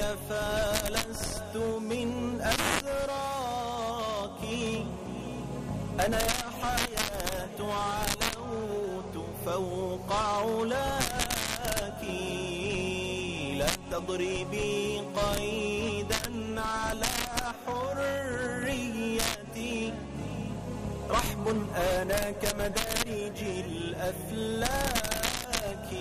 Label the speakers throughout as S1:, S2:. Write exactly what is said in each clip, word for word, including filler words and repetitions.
S1: فلست من أسراك، أنا يا حياة علوت فوق علاك، لا تضربي قيدا على حريتي، رحب أنا كمدارج الأفلاك.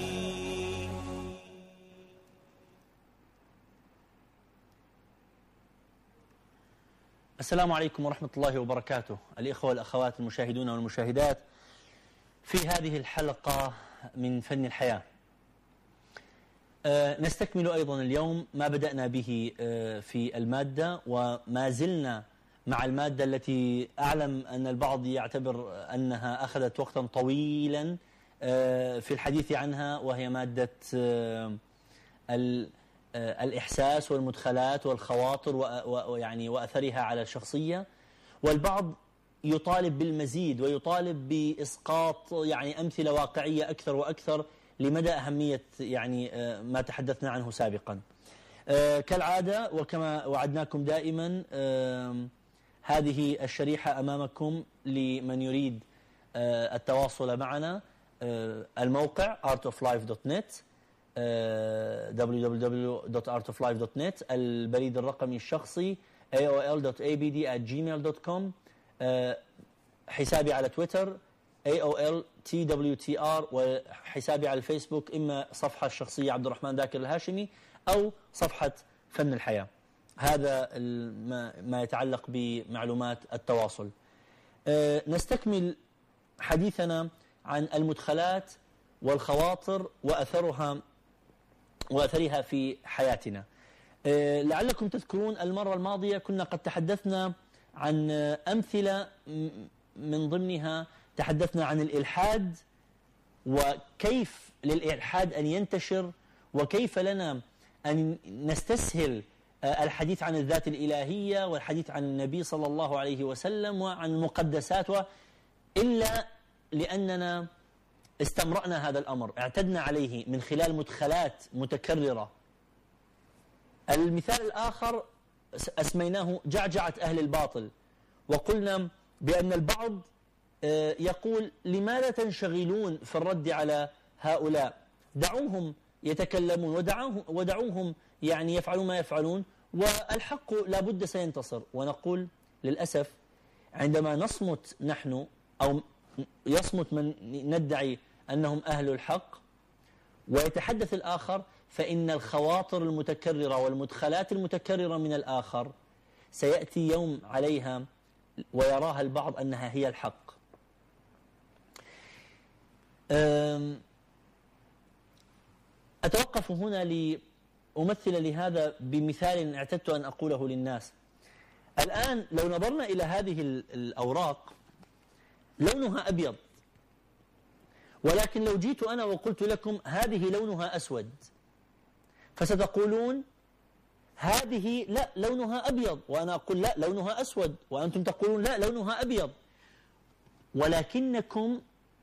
S2: السلام عليكم ورحمة الله وبركاته، الإخوة والأخوات المشاهدون والمشاهدات في هذه الحلقة من فن الحياة. أه نستكمل أيضا اليوم ما بدأنا به أه في المادة، وما زلنا مع المادة التي أعلم أن البعض يعتبر أنها أخذت وقتا طويلا أه في الحديث عنها، وهي مادة أه الإحساس والمدخلات والخواطر ويعني وأثرها على الشخصية. والبعض يطالب بالمزيد ويطالب بإسقاط يعني أمثلة واقعية أكثر وأكثر لمدى أهمية يعني ما تحدثنا عنه سابقا. كالعادة وكما وعدناكم دائما، هذه الشريحة أمامكم لمن يريد التواصل معنا. الموقع art of life دوت نت، دبليو دبليو دبليو دوت art of life دوت نت، البريد الرقمي الشخصي إيه أو إل دوت إيه بي دي آت جيميل دوت كوم، حسابي على تويتر إيه أو إل تي دبليو تي آر، وحسابي على الفيسبوك إما صفحة الشخصية عبد الرحمن ذاكر الهاشمي أو صفحة فن الحياة. هذا ما يتعلق بمعلومات التواصل. نستكمل حديثنا عن المدخلات والخواطر وأثرها وأثرها في حياتنا. لعلكم تذكرون المرة الماضية كنا قد تحدثنا عن أمثلة، من ضمنها تحدثنا عن الإلحاد وكيف للإلحاد أن ينتشر، وكيف لنا أن نستسهل الحديث عن الذات الإلهية والحديث عن النبي صلى الله عليه وسلم وعن المقدسات، إلا لأننا استمرأنا هذا الأمر، اعتدنا عليه من خلال مدخلات متكررة. المثال الآخر أسميناه جعجعة أهل الباطل، وقلنا بأن البعض يقول لماذا تنشغلون في الرد على هؤلاء، دعوهم يتكلمون ودعوهم, ودعوهم يعني يفعلون ما يفعلون والحق لا بد سينتصر. ونقول للأسف عندما نصمت نحن أو يصمت من ندعي أنهم أهل الحق ويتحدث الآخر، فإن الخواطر المتكررة والمدخلات المتكررة من الآخر سيأتي يوم عليها ويراها البعض أنها هي الحق. أتوقف هنا لأمثل لهذا بمثال اعتدت أن أقوله للناس. الآن لو نظرنا إلى هذه الأوراق لونها أبيض، ولكن لو جيت أنا وقلت لكم هذه لونها أسود، فستقولون هذه لا لونها أبيض، وأنا أقول لا لونها أسود، وأنتم تقولون لا لونها أبيض. ولكنكم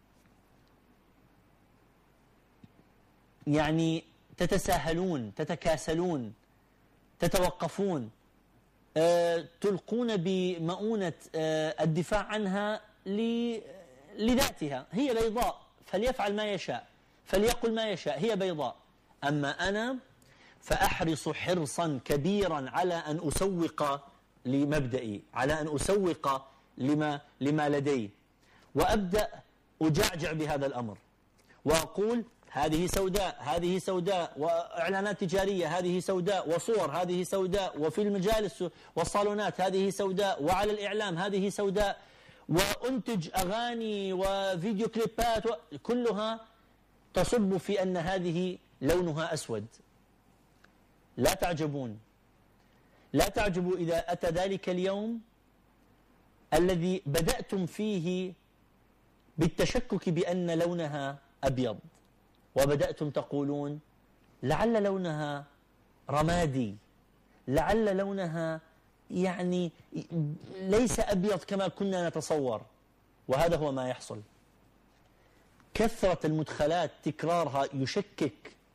S2: يعني تتساهلون، تتكاسلون، تتوقفون، أه تلقون بمؤونة أه الدفاع عنها لذاتها. هي بيضاء فليفعل ما يشاء، فليقل ما يشاء، هي بيضاء. أما أنا فأحرص حرصا كبيرا على أن أسوق لمبدئي، على أن أسوق لما, لما لدي، وأبدأ أجعجع بهذا الأمر وأقول هذه سوداء، هذه سوداء، وإعلانات تجارية هذه سوداء، وصور هذه سوداء، وفي المجالس والصالونات هذه سوداء، وعلى الإعلام هذه سوداء، وأنتج أغاني وفيديو كليبات كلها تصب في أن هذه لونها أسود. لا تعجبون، لا تعجبوا إذا أتى ذلك اليوم الذي بدأتم فيه بالتشكك بأن لونها أبيض، وبدأتم تقولون لعل لونها رمادي، لعل لونها يعني ليس أبيض كما كنا نتصور. وهذا هو ما يحصل. كثرة المدخلات تكرارها يشكك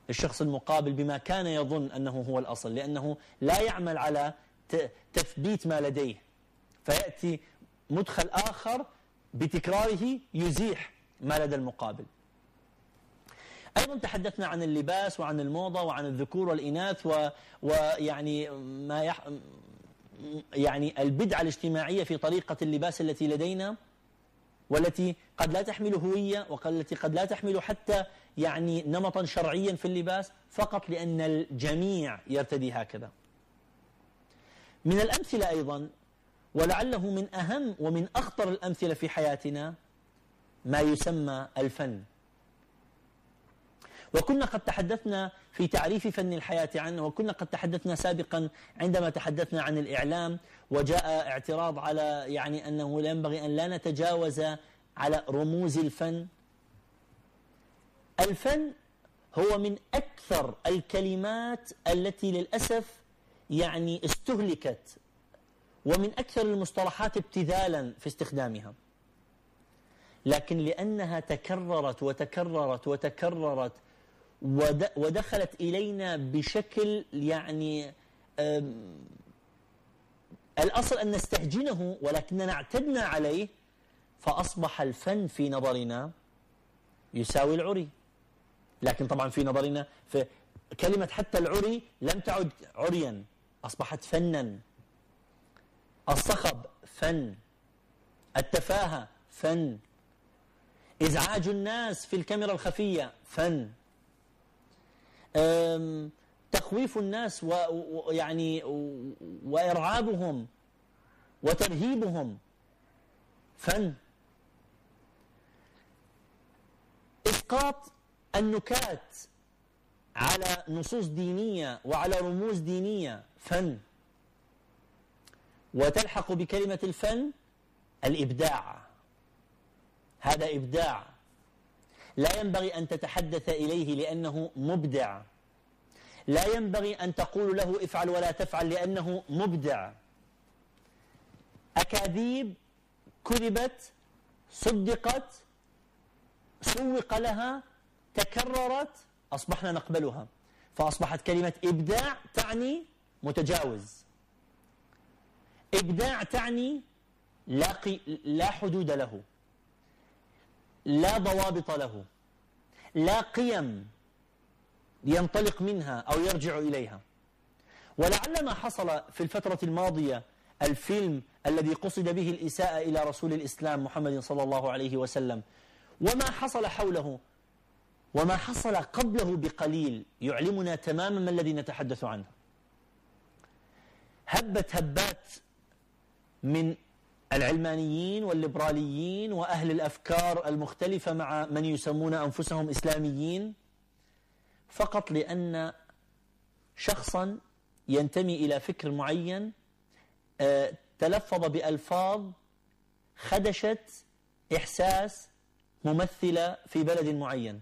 S2: الشخص المقابل بما كان يظن أنه هو الأصل، لأنه لا يعمل على تثبيت ما لديه، فيأتي مدخل آخر بتكراره يزيح ما لدى المقابل. أيضا تحدثنا عن اللباس وعن الموضة وعن الذكور والإناث و... ويعني ما يح... يعني البدعة الاجتماعية في طريقة اللباس التي لدينا، والتي قد لا تحمل هوية، والتي قد لا تحمل حتى يعني نمطا شرعيا في اللباس، فقط لأن الجميع يرتدي هكذا. من الأمثلة أيضا، ولعله من أهم ومن أخطر الأمثلة في حياتنا، ما يسمى الفن. وكنا قد تحدثنا في تعريف فن الحياة عنه، وكنا قد تحدثنا سابقا عندما تحدثنا عن الإعلام، وجاء اعتراض على يعني أنه لا ينبغي أن لا نتجاوز على رموز الفن. الفن هو من أكثر الكلمات التي للأسف يعني استهلكت، ومن أكثر المصطلحات ابتذالا في استخدامها، لكن لأنها تكررت وتكررت وتكررت ودخلت إلينا بشكل يعني الأصل أن نستهجنه، ولكننا اعتدنا عليه، فأصبح الفن في نظرنا يساوي العري. لكن طبعا في نظرنا في كلمة حتى العري لم تعد عريا، أصبحت فنا. الصخب فن، التفاهة فن، إزعاج الناس في الكاميرا الخفية فن، تخويف الناس ويعني وإرعابهم وترهيبهم فن، إسقاط النكات على نصوص دينية وعلى رموز دينية فن. وتلحق بكلمة الفن الإبداع، هذا إبداع لا ينبغي أن تتحدث إليه لأنه مبدع، لا ينبغي أن تقول له افعل ولا تفعل لأنه مبدع. أكاذيب كذبت، صدقت، سوق لها، تكررت، أصبحنا نقبلها، فأصبحت كلمة إبداع تعني متجاوز، إبداع تعني لا, قي... لا حدود له، لا ضوابط له، لا قيم ينطلق منها أو يرجع إليها. ولعل ما حصل في الفترة الماضية، الفيلم الذي قصد به الإساءة إلى رسول الإسلام محمد صلى الله عليه وسلم، وما حصل حوله وما حصل قبله بقليل، يعلمنا تماما ما الذي نتحدث عنه. هبت هبات من العلمانيين والليبراليين وأهل الأفكار المختلفة مع من يسمون أنفسهم إسلاميين، فقط لأن شخصا ينتمي إلى فكر معين تلفظ بألفاظ خدشت إحساس ممثلة في بلد معين،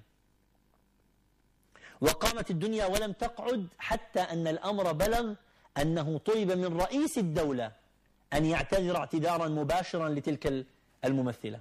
S2: وقامت الدنيا ولم تقعد، حتى أن الأمر بلغ أنه طلب من رئيس الدولة أن يعتذر اعتذارا مباشرا لتلك الممثلة.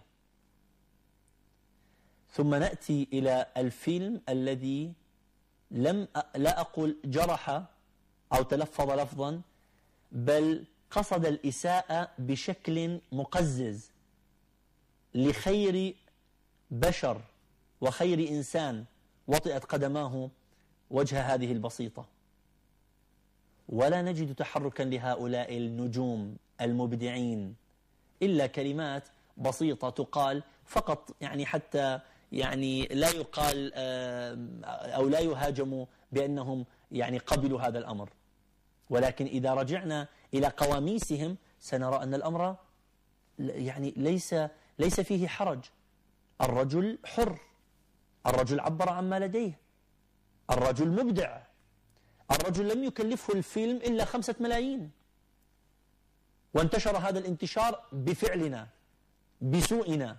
S2: ثم نأتي إلى الفيلم الذي لم لا أقول جرح أو تلفظ لفظا، بل قصد الإساءة بشكل مقزز لخير بشر وخير إنسان وطئت قدماه وجه هذه البسيطة. ولا نجد تحركا لهؤلاء النجوم المبدعين إلا كلمات بسيطة تقال فقط، يعني حتى يعني لا يقال أو لا يهاجموا بأنهم يعني قبلوا هذا الأمر. ولكن إذا رجعنا إلى قواميسهم سنرى أن الأمر يعني ليس ليس فيه حرج. الرجل حر، الرجل عبر عما لديه، الرجل مبدع، الرجل لم يكلفه الفيلم إلا خمسة ملايين، وانتشر هذا الانتشار بفعلنا، بسوءنا،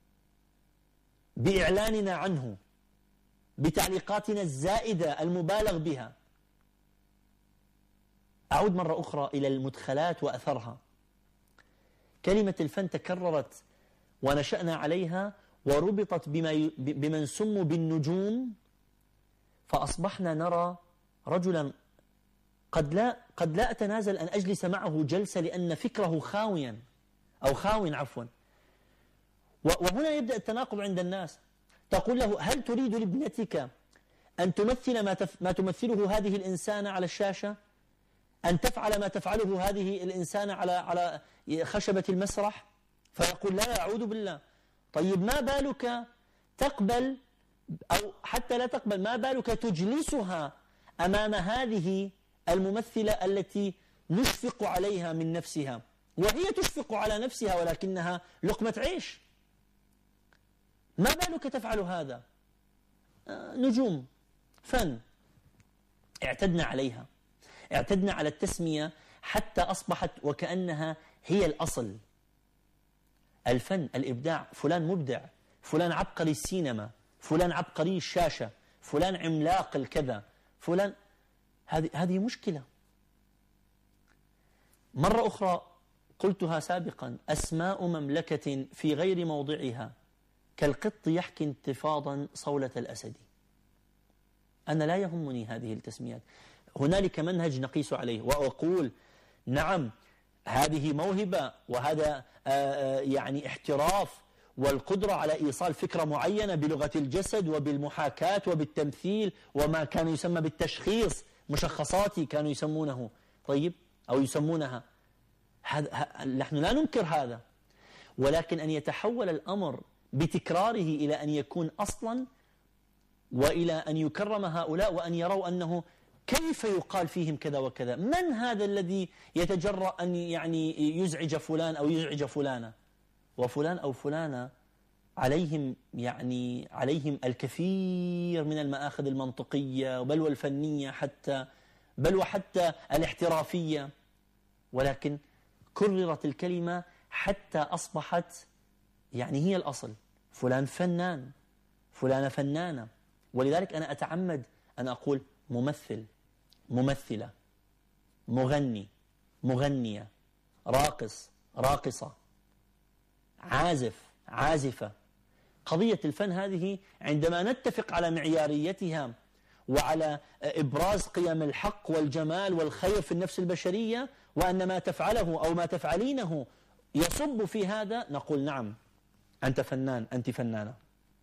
S2: بإعلاننا عنه، بتعليقاتنا الزائدة المبالغ بها. أعود مرة أخرى إلى المدخلات وأثرها. كلمة الفن تكررت ونشأنا عليها وربطت بما ي... بمن سموا بالنجوم، فأصبحنا نرى رجلا قد لا قد لا أتنازل أن أجلس معه جلسة لأن فكره خاويا أو خاو عفوا. وهنا يبدأ التناقض عند الناس. تقول له: هل تريد لابنتك أن تمثل ما, تف ما تمثله هذه الإنسانة على الشاشة؟ أن تفعل ما تفعله هذه الإنسانة على على خشبة المسرح؟ فيقول: لا، أعوذ بالله. طيب ما بالك تقبل، أو حتى لا تقبل، ما بالك تجلسها أمام هذه الممثلة التي نشفق عليها من نفسها، وهي تشفق على نفسها ولكنها لقمة عيش. ما بالك تفعل هذا؟ آه نجوم فن اعتدنا عليها، اعتدنا على التسمية حتى أصبحت وكأنها هي الأصل. الفن، الإبداع، فلان مبدع، فلان عبقري السينما، فلان عبقري الشاشة، فلان عملاق الكذا، فلان. هذه هذه مشكلة. مرة أخرى قلتها سابقا: أسماء مملكة في غير موضعها كالقط يحكي انتفاضا صولة الأسد. أنا لا يهمني هذه التسميات، هنالك منهج نقيس عليه وأقول: نعم، هذه موهبة، وهذا يعني احتراف، والقدرة على إيصال فكرة معينة بلغة الجسد وبالمحاكاة وبالتمثيل وما كان يسمى بالتشخيص، مشخصاتي كانوا يسمونه، طيب، أو يسمونها. هذا نحن لا ننكر هذا، ولكن أن يتحول الأمر بتكراره إلى أن يكون أصلا، وإلى أن يكرم هؤلاء وأن يروا أنه كيف يقال فيهم كذا وكذا. من هذا الذي يتجرأ أن يعني يزعج فلان أو يزعج فلانة؟ وفلان أو فلانة عليهم يعني عليهم الكثير من المآخذ المنطقية بل والفنية، حتى بل وحتى الاحترافية، ولكن كررت الكلمة حتى أصبحت يعني هي الأصل. فلان فنان، فلانة فنانة. ولذلك أنا أتعمد أن أقول ممثل، ممثلة، مغني، مغنية، راقص، راقصة، عازف، عازفة. قضية الفن هذه عندما نتفق على معياريتها وعلى إبراز قيم الحق والجمال والخير في النفس البشرية، وأن ما تفعله أو ما تفعلينه يصب في هذا، نقول: نعم، أنت فنان، أنت فنانة.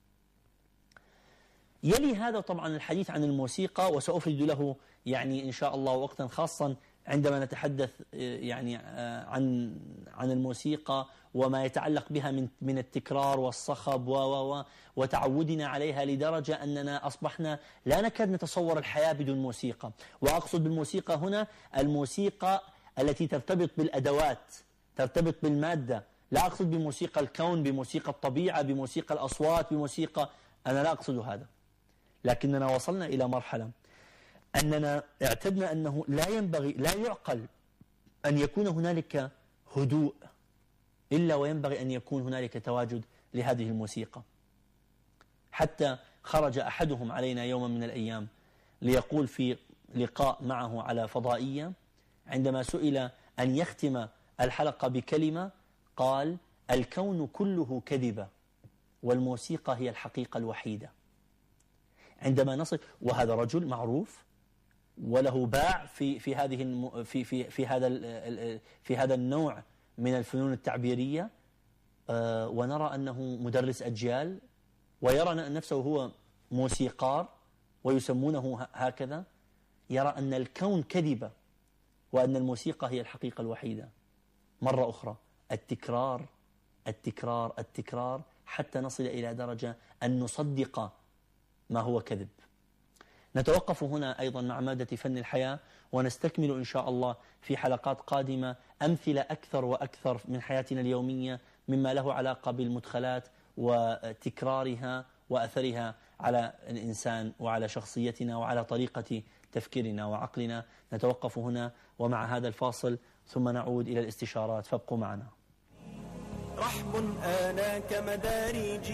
S2: يلي هذا طبعا الحديث عن الموسيقى، وسأفرد له يعني إن شاء الله وقتا خاصا عندما نتحدث يعني عن عن الموسيقى وما يتعلق بها من من التكرار والصخب و وتعودنا عليها لدرجة أننا أصبحنا لا نكاد نتصور الحياة بدون موسيقى. وأقصد بالموسيقى هنا الموسيقى التي ترتبط بالأدوات، ترتبط بالمادة. لا أقصد بموسيقى الكون، بموسيقى الطبيعة، بموسيقى الأصوات، بموسيقى، أنا لا أقصد هذا. لكننا وصلنا إلى مرحلة أننا اعتدنا أنه لا ينبغي، لا يعقل أن يكون هنالك هدوء إلا وينبغي أن يكون هنالك تواجد لهذه الموسيقى. حتى خرج أحدهم علينا يوما من الأيام ليقول في لقاء معه على فضائية، عندما سئل أن يختم الحلقة بكلمة، قال: الكون كله كذبة والموسيقى هي الحقيقة الوحيدة. عندما نصل، وهذا رجل معروف وله باع في في هذه الم في في في هذا في هذا النوع من الفنون التعبيرية، آه ونرى أنه مدرس أجيال ويرى نفسه هو موسيقار ويسمونه هكذا، يرى أن الكون كذبة وأن الموسيقى هي الحقيقة الوحيدة. مرة أخرى التكرار التكرار التكرار حتى نصل إلى درجة أن نصدق ما هو كذب. نتوقف هنا أيضا مع مادة فن الحياة، ونستكمل إن شاء الله في حلقات قادمة أمثلة أكثر وأكثر من حياتنا اليومية مما له علاقة بالمدخلات وتكرارها وأثرها على الإنسان وعلى شخصيتنا وعلى طريقة تفكيرنا وعقلنا. نتوقف هنا ومع هذا الفاصل ثم نعود إلى الاستشارات، فابقوا معنا.
S1: رحب آنا كمدارج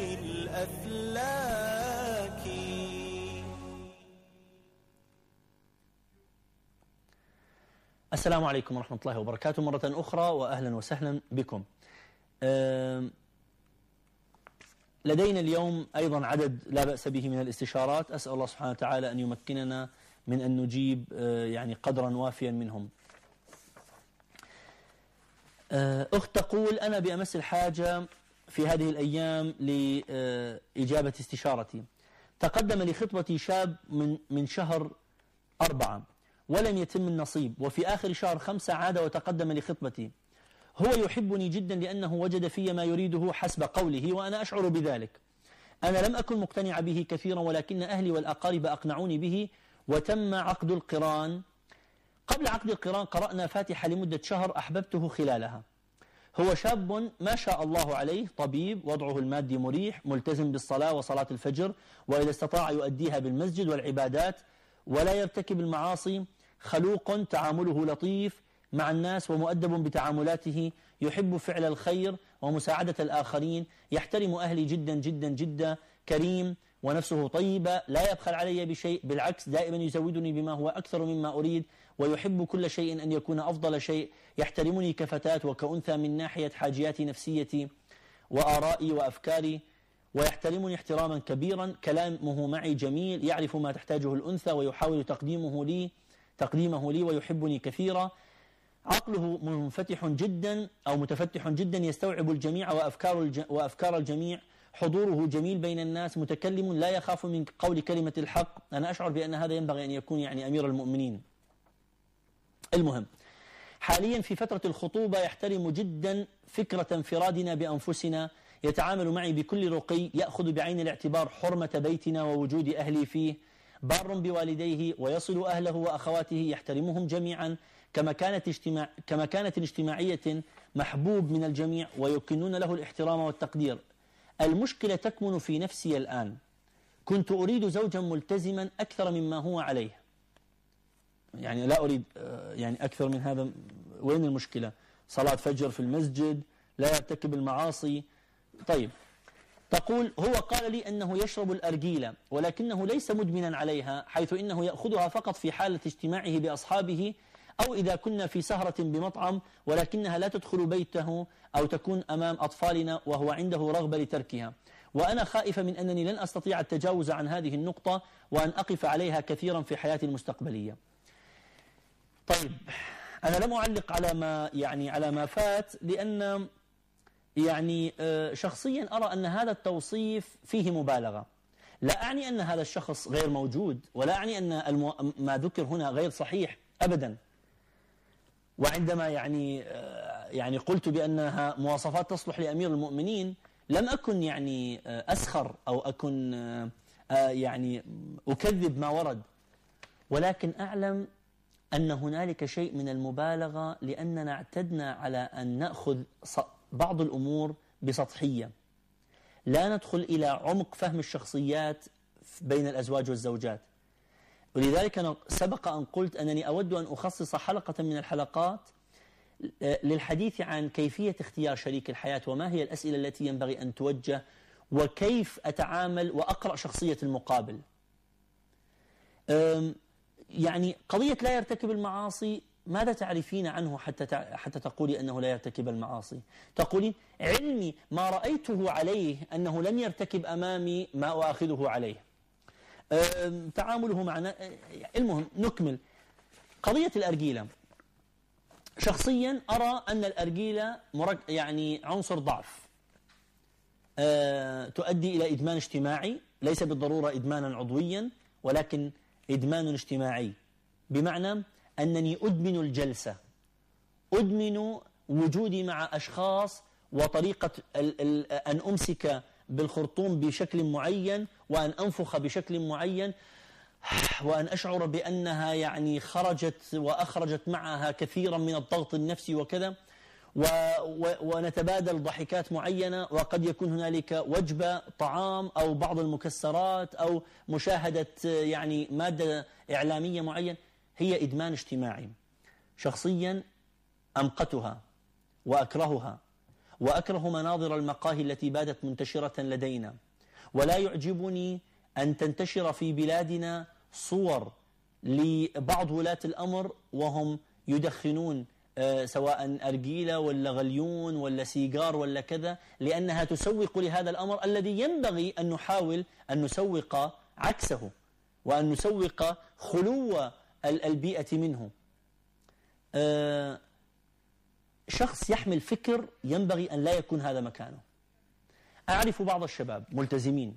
S1: الأفلاك.
S2: السلام عليكم ورحمة الله وبركاته مرة أخرى، وأهلا وسهلا بكم. لدينا اليوم أيضا عدد لا بأس به من الاستشارات، أسأل الله سبحانه وتعالى أن يمكننا من أن نجيب يعني قدرا وافيا منهم. أخت تقول: أنا بأمس الحاجة في هذه الأيام لإجابة استشارتي. تقدم لخطبتي شاب من من شهر أربعة ولم يتم النصيب، وفي آخر شهر خمسة عاد وتقدم لخطبتي. هو يحبني جدا لأنه وجد في ما يريده حسب قوله، وأنا أشعر بذلك. أنا لم أكن مقتنع به كثيرا، ولكن أهلي والأقارب أقنعوني به وتم عقد القران. قبل عقد القران قرأنا فاتحة لمدة شهر، أحببته خلالها. هو شاب ما شاء الله عليه، طبيب، وضعه المادي مريح، ملتزم بالصلاة وصلاة الفجر، وإذا استطاع يؤديها بالمسجد والعبادات، ولا يرتكب المعاصي، خلوق، تعامله لطيف مع الناس ومؤدب بتعاملاته، يحب فعل الخير ومساعدة الآخرين، يحترم أهلي جدا جدا جدا، كريم ونفسه طيبة، لا يبخل علي بشيء، بالعكس دائما يزودني بما هو أكثر مما أريد، ويحب كل شيء أن يكون أفضل شيء، يحترمني كفتاة وكأنثى من ناحية حاجياتي نفسيتي وآرائي وأفكاري، ويحترمني احتراما كبيرا، كلامه معي جميل، يعرف ما تحتاجه الأنثى ويحاول تقديمه لي تقديمه لي ويحبني كثيرا، عقله منفتح جدا أو متفتح جدا، يستوعب الجميع وأفكار, الج... وأفكار الجميع، حضوره جميل بين الناس، متكلم لا يخاف من قول كلمة الحق. أنا أشعر بأن هذا ينبغي أن يكون يعني أمير المؤمنين. المهم، حاليا في فترة الخطوبة يحترم جدا فكرة انفرادنا بأنفسنا، يتعامل معي بكل رقي، يأخذ بعين الاعتبار حرمة بيتنا ووجود أهلي فيه، بار بوالديه ويصل أهله وأخواته، يحترمهم جميعا، كما كانت اجتماع كما كانت اجتماعية، محبوب من الجميع ويكنون له الاحترام والتقدير. المشكلة تكمن في نفسي الآن. كنت أريد زوجا ملتزما أكثر مما هو عليه. يعني لا أريد يعني أكثر من هذا. وين المشكلة؟ صلاة فجر في المسجد، لا يرتكب المعاصي. طيب، تقول: هو قال لي أنه يشرب الأرجيلة ولكنه ليس مدمنا عليها، حيث إنه يأخذها فقط في حالة اجتماعه بأصحابه أو إذا كنا في سهرة بمطعم، ولكنها لا تدخل بيته أو تكون أمام أطفالنا وهو عنده رغبة لتركها. وأنا خائفة من أنني لن أستطيع التجاوز عن هذه النقطة وأن أقف عليها كثيرا في حياتي المستقبلية. طيب، أنا لم أعلق على ما يعني على ما فات، لأن يعني شخصيا أرى أن هذا التوصيف فيه مبالغة. لا أعني أن هذا الشخص غير موجود، ولا أعني أن ما ذكر هنا غير صحيح أبدا. وعندما يعني يعني قلت بأنها مواصفات تصلح لأمير المؤمنين، لم أكن يعني أسخر أو أكن يعني أكذب ما ورد، ولكن أعلم أن هنالك شيء من المبالغة، لأننا اعتدنا على أن نأخذ بعض الأمور بسطحية، لا ندخل إلى عمق فهم الشخصيات بين الأزواج والزوجات. ولذلك أنا سبق أن قلت أنني أود أن أخصص حلقة من الحلقات للحديث عن كيفية اختيار شريك الحياة، وما هي الأسئلة التي ينبغي أن توجه، وكيف أتعامل وأقرأ شخصية المقابل. يعني قضية لا يرتكب المعاصي، ماذا تعرفين عنه حتى حتى تقولي أنه لا يرتكب المعاصي؟ تقولين: علمي ما رأيته عليه أنه لم يرتكب أمامي ما أؤاخذه عليه. تعامله معنا. المهم، نكمل قضية الأرجيلة. شخصيا أرى أن الأرجيلة يعني عنصر ضعف، تؤدي إلى إدمان اجتماعي، ليس بالضرورة إدمانا عضويا، ولكن إدمان اجتماعي، بمعنى أنني أدمن الجلسة، أدمن وجودي مع أشخاص، وطريقة أن أمسك بالخرطوم بشكل معين، وأن أنفخ بشكل معين، وأن أشعر بأنها يعني خرجت وأخرجت معها كثيرا من الضغط النفسي وكذا، ونتبادل ضحكات معينة، وقد يكون هنالك وجبة طعام أو بعض المكسرات أو مشاهدة يعني مادة إعلامية معينة. هي إدمان اجتماعي. شخصيا أمقتها وأكرهها، وأكره مناظر المقاهي التي باتت منتشرة لدينا، ولا يعجبني أن تنتشر في بلادنا صور لبعض ولاة الأمر وهم يدخنون سواء أرجيلة ولا غليون ولا سيجار ولا كذا، لأنها تسوق لهذا الأمر الذي ينبغي أن نحاول أن نسوق عكسه، وأن نسوق خلو البيئة منه. شخص يحمل فكر ينبغي أن لا يكون هذا مكانه. أعرف بعض الشباب ملتزمين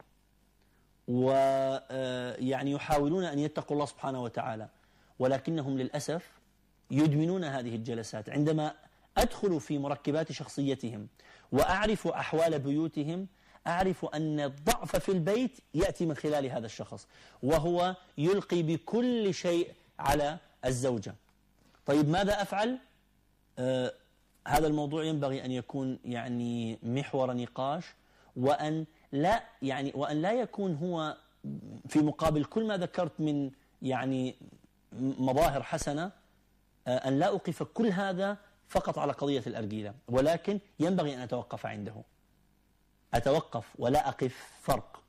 S2: ويعني يحاولون أن يتقوا الله سبحانه وتعالى، ولكنهم للأسف يدمنون هذه الجلسات. عندما أدخل في مركبات شخصيتهم وأعرف أحوال بيوتهم، أعرف أن الضعف في البيت يأتي من خلال هذا الشخص، وهو يلقي بكل شيء على الزوجة. طيب ماذا أفعل؟ آه هذا الموضوع ينبغي أن يكون يعني محور نقاش، وأن لا يعني وأن لا يكون هو في مقابل كل ما ذكرت من يعني مظاهر حسنة، أن لا أوقف كل هذا فقط على قضية الأرجيلة، ولكن ينبغي أن أتوقف عنده، أتوقف ولا أقف. فرق.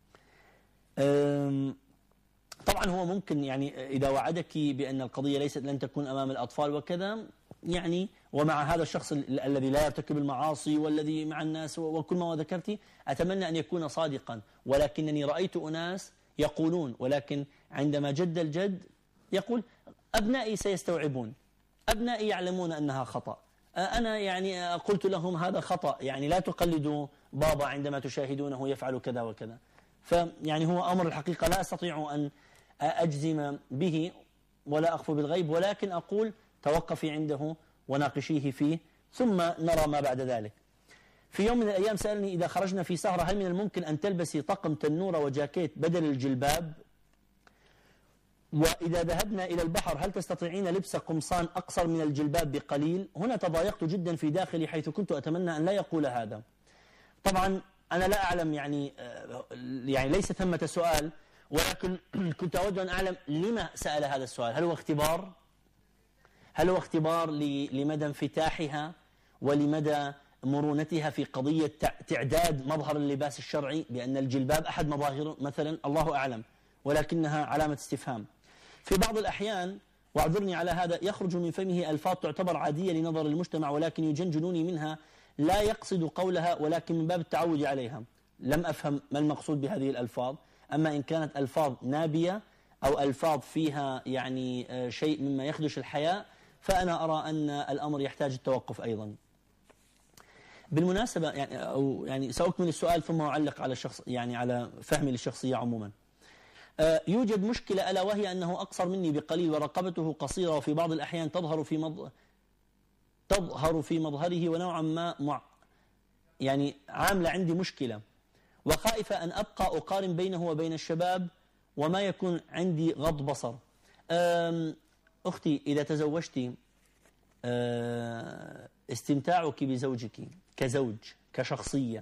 S2: طبعا هو ممكن يعني إذا وعدك بأن القضية ليست لن تكون أمام الأطفال وكذا، يعني ومع هذا الشخص الذي لا يرتكب المعاصي والذي مع الناس وكل ما ذكرتي، أتمنى أن يكون صادقا، ولكنني رأيت أناس يقولون، ولكن عندما جد الجد يقول أبنائي سيستوعبون، أبنائي يعلمون أنها خطأ، أنا يعني قلت لهم هذا خطأ، يعني لا تقلدوا بابا عندما تشاهدونه يفعل كذا وكذا. فيعني هو أمر الحقيقة لا أستطيع أن أجزم به ولا أخفو بالغيب، ولكن أقول توقفي عنده وناقشيه فيه ثم نرى ما بعد ذلك. في يوم من الأيام سألني إذا خرجنا في سهرة هل من الممكن أن تلبسي طقم تنورة وجاكيت بدل الجلباب؟ وإذا ذهبنا إلى البحر هل تستطيعين لبس قمصان أقصر من الجلباب بقليل؟ هنا تضايقت جدا في داخلي، حيث كنت أتمنى أن لا يقول هذا. طبعا أنا لا أعلم يعني يعني ليس ثمة سؤال، ولكن كنت أود أن أعلم لما سأل هذا السؤال. هل هو اختبار؟ هل هو اختبار لمدى انفتاحها ولمدى مرونتها في قضية تعداد مظهر اللباس الشرعي بأن الجلباب أحد مظاهر مثلا؟ الله أعلم، ولكنها علامة استفهام. في بعض الأحيان، واعذرني على هذا، يخرج من فمه ألفاظ تعتبر عادية لنظر المجتمع، ولكن يجنجنوني منها، لا يقصد قولها ولكن من باب التعود عليها. لم أفهم ما المقصود بهذه الألفاظ، أما إن كانت ألفاظ نابية أو ألفاظ فيها يعني شيء مما يخدش الحياء، فأنا أرى أن الأمر يحتاج التوقف أيضا. بالمناسبة يعني أو يعني سأكمل السؤال ثم أعلق على الشخص يعني على فهمي للشخصية عموما. يوجد مشكلة ألا وهي أنه أقصر مني بقليل ورقبته قصيرة، وفي بعض الأحيان تظهر في مض... تظهر في مظهره، ونوعا ما مع... يعني عاملة عندي مشكلة، وخائفة أن أبقى أقارن بينه وبين الشباب وما يكون عندي غض بصر. أختي إذا تزوجتي استمتاعك بزوجك كزوج كشخصية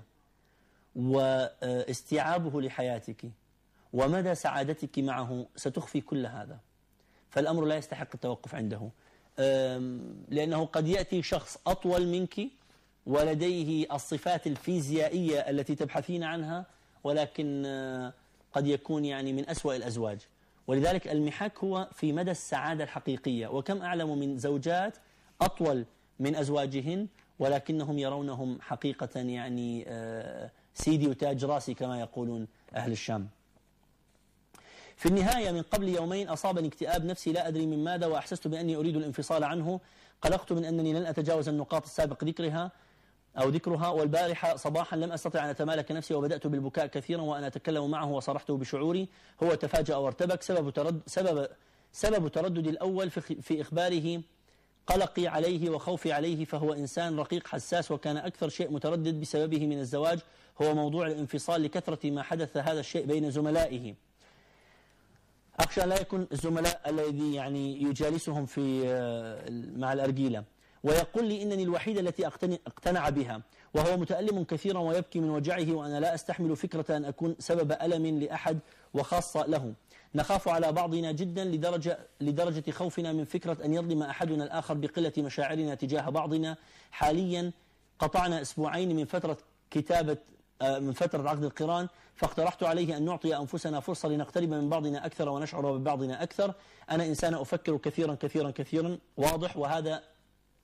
S2: واستيعابه لحياتك ومدى سعادتك معه ستخفي كل هذا، فالأمر لا يستحق التوقف عنده، لأنه قد يأتي شخص أطول منك ولديه الصفات الفيزيائية التي تبحثين عنها، ولكن قد يكون يعني من أسوأ الأزواج. ولذلك المحك هو في مدى السعادة الحقيقية. وكم أعلم من زوجات أطول من أزواجهن ولكنهم يرونهم حقيقة يعني سيدي وتاج راسي كما يقولون أهل الشام. في النهاية من قبل يومين أصابني اكتئاب نفسي لا أدري من ماذا، وأحسست بأني أريد الانفصال عنه. قلقت من أنني لن أتجاوز النقاط السابق ذكرها أو ذكرها والبارحة صباحا لم أستطع أن أتمالك نفسي وبدأت بالبكاء كثيرا وأنا أتكلم معه وصرحته بشعوري. هو تفاجأ وارتبك. سبب ترد سبب سبب ترددي الأول في, في إخباره قلقي عليه وخوفي عليه، فهو إنسان رقيق حساس، وكان أكثر شيء متردد بسببه من الزواج هو موضوع الانفصال لكثرة ما حدث هذا الشيء بين زملائه. أخشى لا يكون الزملاء الذي يعني يجالسهم في مع الأرجيلة. ويقول لي إنني الوحيدة التي اقتنع بها، وهو متألم كثيرا ويبكي من وجعه، وأنا لا أستحمل فكرة أن أكون سبب ألم لأحد وخاصة له. نخاف على بعضنا جدا لدرجة, لدرجة خوفنا من فكرة أن يظلم أحدنا الآخر بقلة مشاعرنا تجاه بعضنا. حاليا قطعنا أسبوعين من فترة كتابة من فترة عقد القران، فاقترحت عليه أن نعطي أنفسنا فرصة لنقترب من بعضنا أكثر ونشعر ببعضنا أكثر. أنا إنسان أفكر كثيرا كثيرا كثيرا واضح، وهذا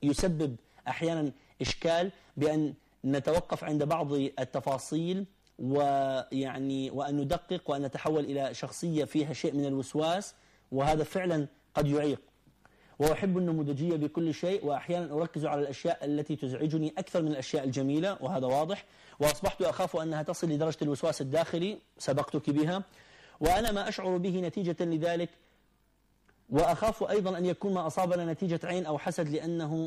S2: يسبب أحيانا إشكال بأن نتوقف عند بعض التفاصيل ويعني وأن ندقق وأن نتحول إلى شخصية فيها شيء من الوسواس، وهذا فعلا قد يعيق. وأحب النموذجية بكل شيء، وأحيانا أركز على الأشياء التي تزعجني أكثر من الأشياء الجميلة، وهذا واضح. وأصبحت أخاف أنها تصل لدرجة الوسواس الداخلي، سبقتك بها، وأنا ما أشعر به نتيجة لذلك. وأخاف أيضا أن يكون ما أصابنا نتيجة عين أو حسد، لأنه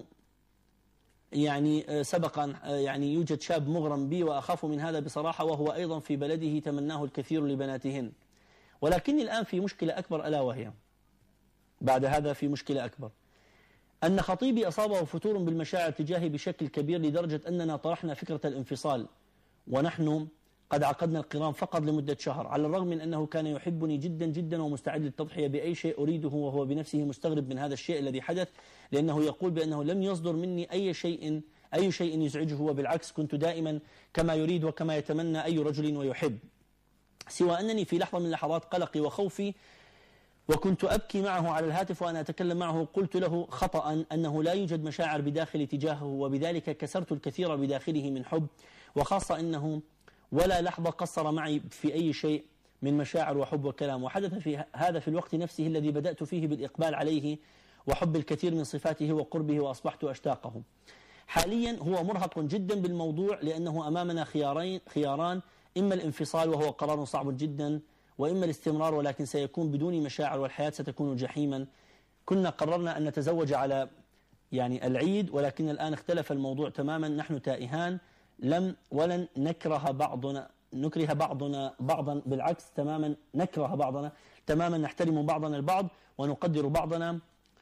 S2: يعني سبقا يعني يوجد شاب مغرم بي وأخاف من هذا بصراحة، وهو أيضا في بلده تمناه الكثير لبناتهن. ولكني الآن في مشكلة أكبر، ألا وهي بعد هذا في مشكلة أكبر، أن خطيبي أصابه فتور بالمشاعر تجاهي بشكل كبير، لدرجة أننا طرحنا فكرة الانفصال، ونحن قد عقدنا القران فقط لمدة شهر، على الرغم من أنه كان يحبني جدا جدا ومستعد للتضحية بأي شيء أريده، وهو بنفسه مستغرب من هذا الشيء الذي حدث، لأنه يقول بأنه لم يصدر مني أي شيء أي شيء يزعجه، وبالعكس كنت دائما كما يريد وكما يتمنى أي رجل ويحب، سوى أنني في لحظة من لحظات قلقي وخوفي وكنت أبكي معه على الهاتف وأنا أتكلم معه، قلت له خطأ أنه لا يوجد مشاعر بداخلي تجاهه، وبذلك كسرت الكثير بداخله من حب، وخاصة أنه ولا لحظة قصر معي في أي شيء من مشاعر وحب وكلام. وحدث في هذا في الوقت نفسه الذي بدأت فيه بالإقبال عليه وحب الكثير من صفاته وقربه، وأصبحت أشتاقه. حاليا هو مرهق جدا بالموضوع، لأنه أمامنا خيارين خياران إما الانفصال وهو قرار صعب جدا، وإما الاستمرار ولكن سيكون بدون مشاعر والحياة ستكون جحيما. كنا قررنا أن نتزوج على يعني العيد، ولكن الآن اختلف الموضوع تماما، نحن تائهان، لم ولن نكره بعضنا نكره بعضنا بعضا، بالعكس تماما نكره بعضنا تماما، نحترم بعضنا البعض ونقدر بعضنا.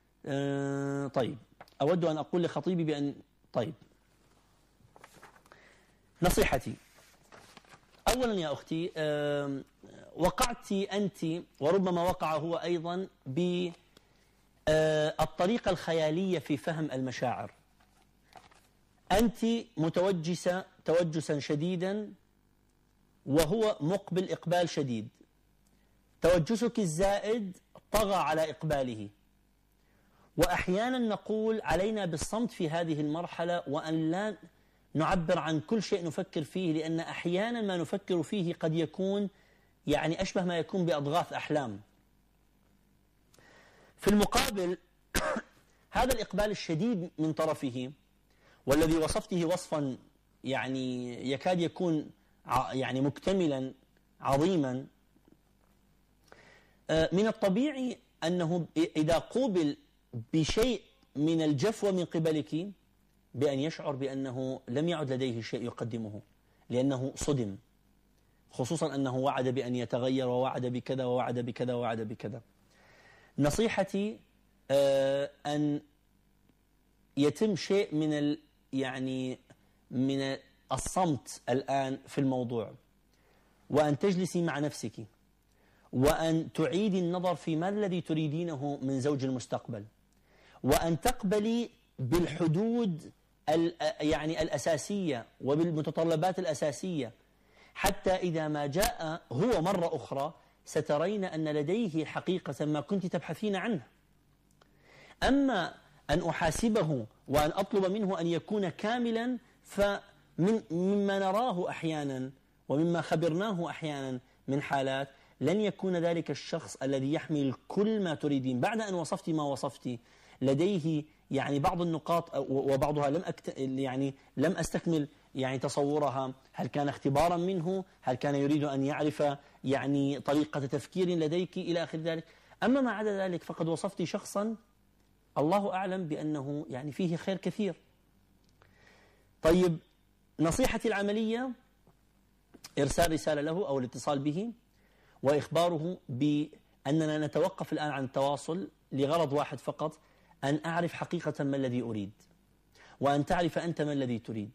S2: أه طيب، أود أن أقول لخطيبي بأن طيب نصيحتي أولا يا أختي، أه وقعت أنت وربما وقع هو أيضا بالطريقة الخيالية في فهم المشاعر. أنت متوجسة توجسا شديدا وهو مقبل إقبال شديد، توجسك الزائد طغى على إقباله، وأحيانا نقول علينا بالصمت في هذه المرحلة وأن لا نعبر عن كل شيء نفكر فيه، لأن أحيانا ما نفكر فيه قد يكون يعني أشبه ما يكون بأضغاث أحلام. في المقابل هذا الإقبال الشديد من طرفه والذي وصفته وصفا يعني يكاد يكون يعني مكتملا عظيما، من الطبيعي أنه إذا قوبل بشيء من الجفوة من قبلك بأن يشعر بأنه لم يعد لديه شيء يقدمه، لأنه صدم، خصوصا أنه وعد بأن يتغير ووعد بكذا ووعد بكذا ووعد بكذا. نصيحتي أن يتم شيء من ال يعني من الصمت الآن في الموضوع، وأن تجلسي مع نفسك وأن تعيدي النظر في ما الذي تريدينه من زوج المستقبل، وأن تقبلي بالحدود يعني الأساسية وبالمتطلبات الأساسية، حتى إذا ما جاء هو مرة أخرى سترين أن لديه حقيقة ما كنت تبحثين عنه. أما أن أحاسبه وأن أطلب منه أن يكون كاملا، فمن مما نراه أحيانا ومما خبرناه أحيانا من حالات لن يكون ذلك الشخص الذي يحمل كل ما تريدين. بعد أن وصفت ما وصفتي لديه يعني بعض النقاط وبعضها لم أكت... يعني لم أستكمل يعني تصورها، هل كان اختبارا منه، هل كان يريد أن يعرف يعني طريقة تفكير لديك إلى آخر ذلك. أما ما عدا ذلك فقد وصفت شخصا الله أعلم بأنه يعني فيه خير كثير. طيب، نصيحتي العملية إرسال رسالة له أو الاتصال به وإخباره بأننا نتوقف الآن عن التواصل لغرض واحد فقط، أن أعرف حقيقة ما الذي أريد، وأن تعرف أنت ما الذي تريد،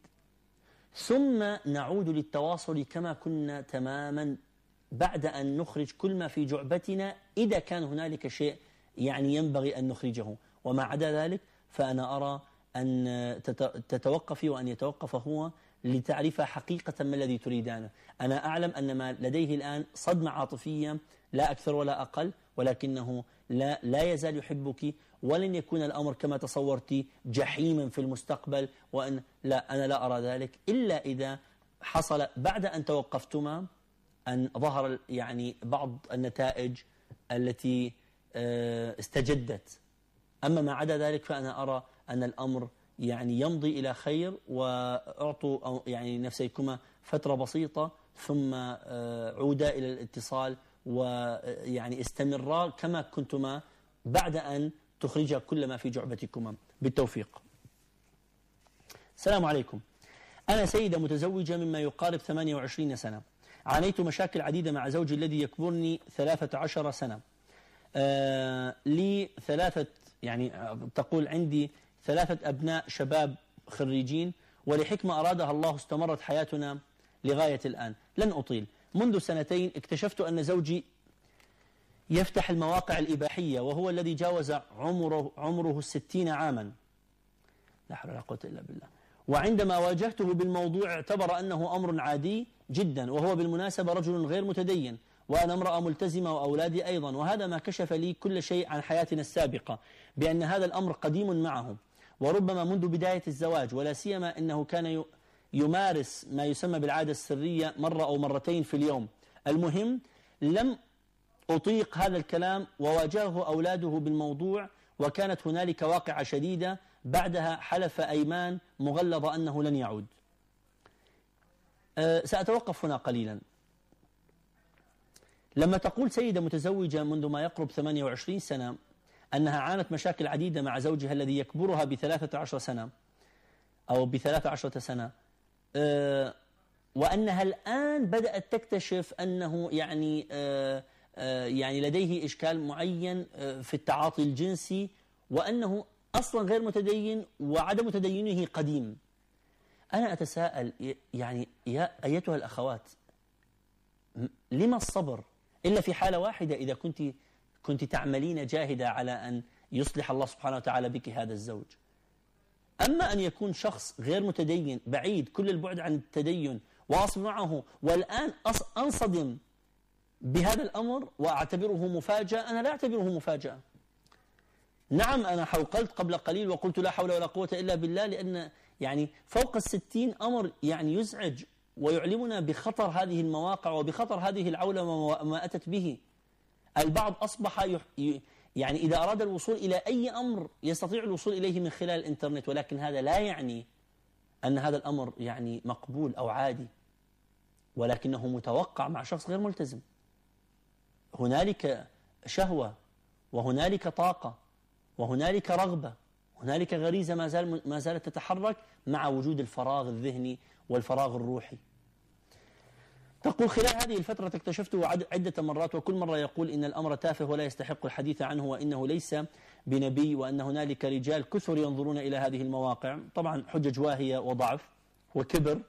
S2: ثم نعود للتواصل كما كنا تماما بعد أن نخرج كل ما في جعبتنا، إذا كان هنالك شيء يعني ينبغي أن نخرجه. وما عدا ذلك فأنا أرى أن تتوقفي وأن يتوقف هو لتعرف حقيقة ما الذي تريدانه. أنا أعلم أن ما لديه الآن صدمة عاطفية لا أكثر ولا أقل، ولكنه لا, لا يزال يحبك، ولن يكون الأمر كما تصورت جحيما في المستقبل، وأن لا أنا لا أرى ذلك إلا إذا حصل بعد أن توقفتما أن ظهر يعني بعض النتائج التي استجدت. أما ما عدا ذلك فأنا أرى أن الأمر يعني يمضي إلى خير، وأعطوا يعني نفسيكما فترة بسيطة ثم عودا إلى الاتصال، ويعني استمرا كما كنتما بعد أن تخرج كل ما في جعبتكما. بالتوفيق. السلام عليكم. أنا سيدة متزوجة مما يقارب ثمانية وعشرين سنة. عانيت مشاكل عديدة مع زوجي الذي يكبرني ثلاثة عشر سنة. آه لي ثلاثة يعني تقول عندي ثلاثة أبناء شباب خريجين، ولحكمة أرادها الله استمرت حياتنا لغاية الآن. لن أطيل. منذ سنتين اكتشفت أن زوجي يفتح المواقع الإباحية، وهو الذي جاوز عمره, عمره الستين عاما. لا حول ولا قوة إلا بالله. وعندما واجهته بالموضوع اعتبر أنه أمر عادي جدا، وهو بالمناسبة رجل غير متدين، وأنا امرأة ملتزمة وأولادي أيضا. وهذا ما كشف لي كل شيء عن حياتنا السابقة، بأن هذا الأمر قديم معه، وربما منذ بداية الزواج، ولا سيما أنه كان يمارس ما يسمى بالعادة السرية مرة أو مرتين في اليوم. المهم لم أطيق هذا الكلام، وواجهه أولاده بالموضوع، وكانت هنالك واقعة شديدة. بعدها حلف أيمان مغلظة أنه لن يعود. أه سأتوقف هنا قليلا. لما تقول سيدة متزوجة منذ ما يقرب ثمانية وعشرين سنة أنها عانت مشاكل عديدة مع زوجها الذي يكبرها بثلاثة عشر سنة أو بثلاثة عشرة سنة، أه وأنها الآن بدأت تكتشف أنه يعني أه أه يعني لديه إشكال معين في التعاطي الجنسي، وأنه أصلا غير متدين، وعدم متدينه قديم. أنا أتساءل يعني يا أيتها الأخوات، لما الصبر إلا في حالة واحدة، إذا كنت كنت تعملين جاهدة على أن يصلح الله سبحانه وتعالى بك هذا الزوج. أما أن يكون شخص غير متدين بعيد كل البعد عن التدين وأصل معه، والآن أنصدم بهذا الأمر وأعتبره مفاجأة. أنا لا أعتبره مفاجأة. نعم أنا حوقلت قبل قليل وقلت لا حول ولا قوة إلا بالله، لأن يعني فوق الستين أمر يعني يزعج ويعلمنا بخطر هذه المواقع وبخطر هذه العولمة وما أتت به. البعض أصبح يعني إذا أراد الوصول إلى أي أمر يستطيع الوصول إليه من خلال الإنترنت، ولكن هذا لا يعني أن هذا الأمر يعني مقبول أو عادي، ولكنه متوقع مع شخص غير ملتزم. هنالك شهوة، وهنالك طاقة، وهنالك رغبة، هنالك غريزة ما زال ما زالت تتحرك مع وجود الفراغ الذهني والفراغ الروحي. تقول خلال هذه الفترة اكتشفته عدة مرات، وكل مرة يقول إن الأمر تافه ولا يستحق الحديث عنه، وإنه ليس بنبي، وأن هنالك رجال كثر ينظرون إلى هذه المواقع. طبعا حجج واهية وضعف وكبر.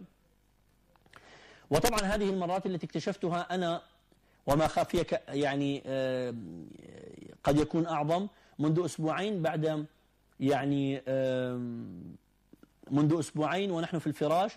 S2: وطبعا هذه المرات التي اكتشفتها أنا وما خافيك يعني قد يكون أعظم. منذ أسبوعين بعد يعني منذ أسبوعين ونحن في الفراش،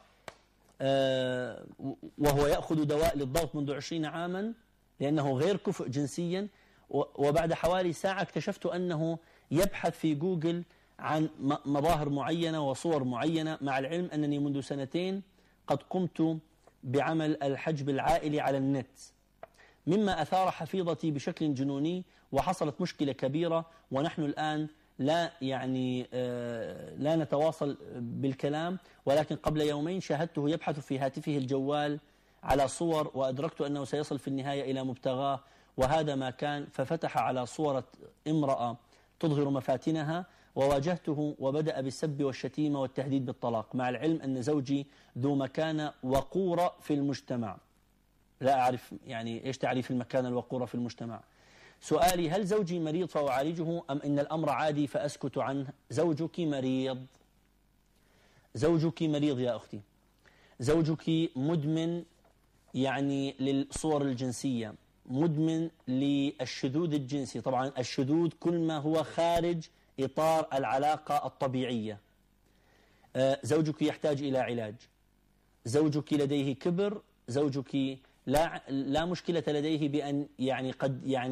S2: وهو يأخذ دواء للضغط منذ عشرين عاما لأنه غير كفء جنسيا، وبعد حوالي ساعة اكتشفت أنه يبحث في جوجل عن مظاهر معينة وصور معينة، مع العلم أنني منذ سنتين قد قمت بعمل الحجب العائلي على النت، مما أثار حفيظتي بشكل جنوني، وحصلت مشكلة كبيرة. ونحن الآن لا يعني لا نتواصل بالكلام، ولكن قبل يومين شاهدته يبحث في هاتفه الجوال على صور، وأدركت أنه سيصل في النهاية إلى مبتغاه، وهذا ما كان. ففتح على صورة امرأة تظهر مفاتنها، وواجهته وبدأ بالسب والشتيمة والتهديد بالطلاق، مع العلم أن زوجي ذو مكانة وقورة في المجتمع. لا أعرف يعني إيش تعريف المكانة الوقورة في المجتمع. سؤالي: هل زوجي مريض فأعالجه، أم إن الأمر عادي فأسكت عنه؟ زوجك مريض. زوجك مريض يا أختي. زوجك مدمن يعني للصور الجنسية، مدمن للشذوذ الجنسي. طبعا الشذوذ كل ما هو خارج إطار العلاقة الطبيعية. زوجك يحتاج إلى علاج. زوجك لديه كبر. زوجك لا لا مشكلة لديه بأن يعني قد يعني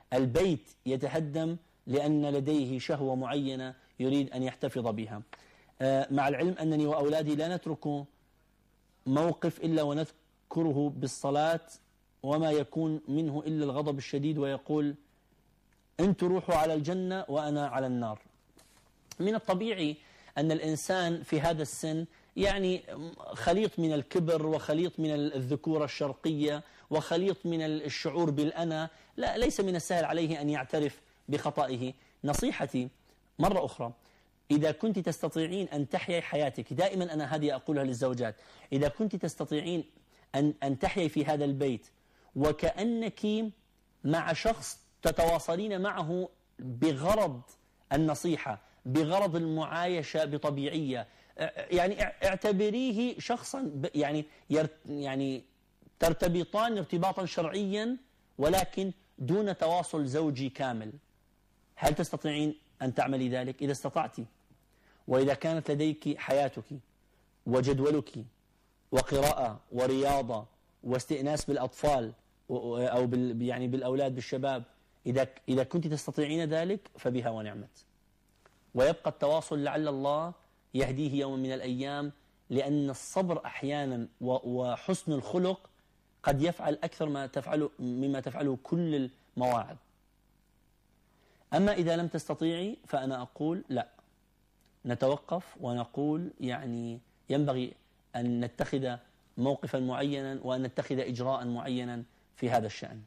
S2: البيت يتهدم لأن لديه شهوة معينة يريد أن يحتفظ بها. مع العلم أنني وأولادي لا نترك موقف إلا ونذكره بالصلاة وما يكون منه إلا الغضب الشديد، ويقول أنتوا روحوا على الجنة وأنا على النار. من الطبيعي أن الإنسان في هذا السن يعني خليط من الكبر وخليط من الذكورة الشرقية وخليط من الشعور بالأنا، لا ليس من السهل عليه أن يعترف بخطئه. نصيحتي مرة أخرى، إذا كنت تستطيعين أن تحيي حياتك، دائما أنا هذه أقولها للزوجات، إذا كنت تستطيعين أن, أن تحيي في هذا البيت وكأنك مع شخص تتواصلين معه بغرض النصيحة، بغرض المعايشة بطبيعية، يعني اعتبريه شخصا يعني يعني ترتبطان ارتباطا شرعيا ولكن دون تواصل زوجي كامل. هل تستطيعين أن تعملي ذلك؟ إذا استطعتي، وإذا كانت لديك حياتك وجدولك وقراءة ورياضة واستئناس بالأطفال أو بال يعني بالأولاد بالشباب، إذا إذا كنت تستطيعين ذلك فبها ونعمت. ويبقى التواصل لعل الله يهديه يوم من الأيام، لأن الصبر أحيانا وحسن الخلق قد يفعل أكثر ما تفعله مما تفعله كل المواعظ. أما إذا لم تستطيعي فأنا أقول لا، نتوقف ونقول يعني ينبغي أن نتخذ موقفا معينا وأن نتخذ إجراء معينا في هذا الشأن.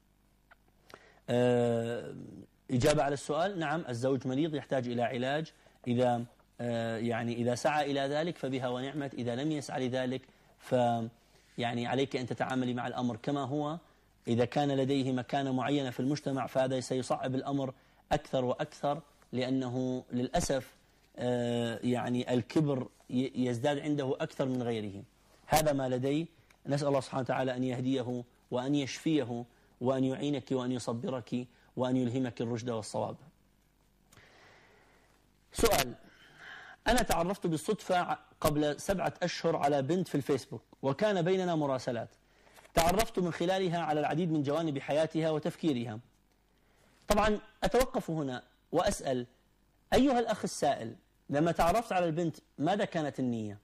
S2: أه إجابة على السؤال: نعم، الزوج مريض يحتاج إلى علاج. إذا أه يعني إذا سعى إلى ذلك فبها ونعمت، إذا لم يسعى لذلك ف يعني عليك أن تتعاملي مع الأمر كما هو. إذا كان لديه مكانة معينة في المجتمع فهذا سيصعب الأمر أكثر وأكثر، لأنه للأسف أه يعني الكبر يزداد عنده أكثر من غيره. هذا ما لدي. نسأل الله سبحانه وتعالى أن يهديه وأن يشفيه وأن يعينك وأن يصبرك وأن يلهمك الرشد والصواب. سؤال: أنا تعرفت بالصدفة قبل سبعة أشهر على بنت في الفيسبوك وكان بيننا مراسلات، تعرفت من خلالها على العديد من جوانب حياتها وتفكيرها. طبعا أتوقف هنا وأسأل أيها الأخ السائل، لما تعرفت على البنت ماذا كانت النية؟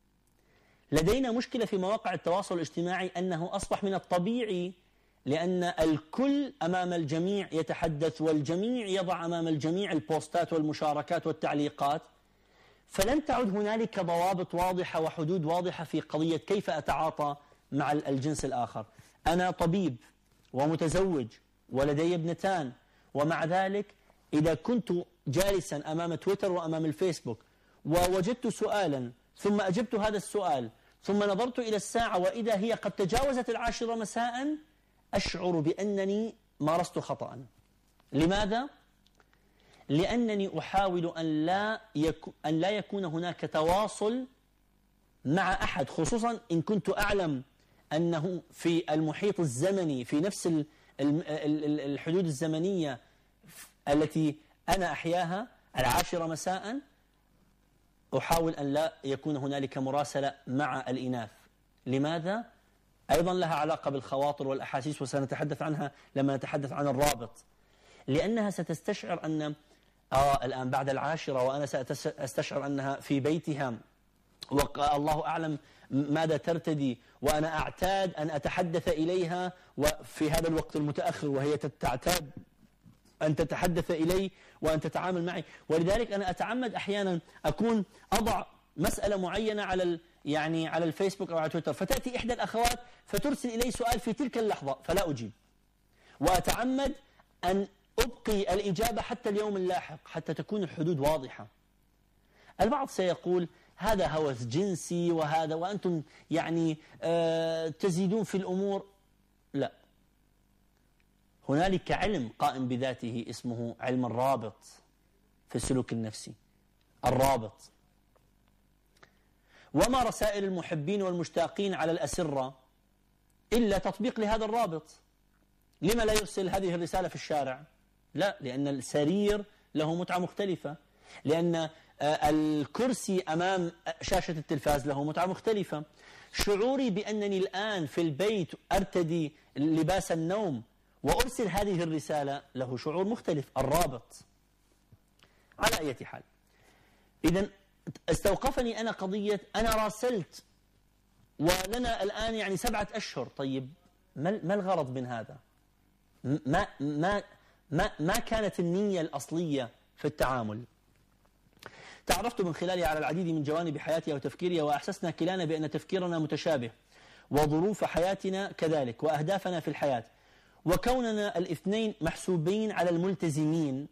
S2: لدينا مشكلة في مواقع التواصل الاجتماعي أنه أصبح من الطبيعي، لأن الكل أمام الجميع يتحدث والجميع يضع أمام الجميع البوستات والمشاركات والتعليقات، فلم تعد هنالك ضوابط واضحة وحدود واضحة في قضية كيف أتعاطى مع الجنس الآخر. أنا طبيب ومتزوج ولدي ابنتان، ومع ذلك إذا كنت جالسا أمام تويتر وأمام الفيسبوك ووجدت سؤالا ثم أجبت هذا السؤال ثم نظرت إلى الساعة وإذا هي قد تجاوزت العاشرة مساء، أشعر بأنني مارست خطأ. لماذا؟ لأنني أحاول أن لا يكون أن لا يكون هناك تواصل مع أحد، خصوصا إن كنت أعلم أنه في المحيط الزمني في نفس الحدود الزمنية التي أنا أحياها العاشرة مساء، أحاول أن لا يكون هنالك مراسلة مع الإناث. لماذا؟ أيضا لها علاقة بالخواطر والأحاسيس وسنتحدث عنها لما نتحدث عن الرابط، لأنها ستستشعر أن آه الآن بعد العاشرة وأنا سأستشعر أنها في بيتها والله أعلم ماذا ترتدي، وأنا أعتاد أن أتحدث إليها وفي هذا الوقت المتأخر وهي تعتاد أن تتحدث إلي وأن تتعامل معي. ولذلك أنا أتعمد أحيانا أكون أضع مسألة معينة على يعني على الفيسبوك أو على تويتر، فتأتي إحدى الأخوات فترسل إلي سؤال في تلك اللحظة فلا أجيب، وأتعمد أن أبقي الإجابة حتى اليوم اللاحق حتى تكون الحدود واضحة. البعض سيقول هذا هوس جنسي وهذا وأنتم يعني آه تزيدون في الأمور. لا، هنالك علم قائم بذاته اسمه علم الرابط في السلوك النفسي. الرابط، وما رسائل المحبين والمشتاقين على الأسرة إلا تطبيق لهذا الرابط. لما لا يرسل هذه الرسالة في الشارع؟ لا، لأن السرير له متعة مختلفة، لأن الكرسي أمام شاشة التلفاز له متعة مختلفة. شعوري بأنني الآن في البيت أرتدي لباس النوم وأرسل هذه الرسالة له شعور مختلف، الرابط. على أي حال، إذن استوقفني أنا قضية أنا راسلت ولنا الآن يعني سبعة أشهر. طيب ما الغرض من هذا؟ ما, ما, ما, ما كانت النية الأصلية في التعامل؟ تعرفت من خلالها على العديد من جوانب حياتها وتفكيرها، وأحسسنا كلانا بأن تفكيرنا متشابه، وظروف حياتنا كذلك، وأهدافنا في الحياة، وكوننا الاثنين محسوبين على الملتزمين.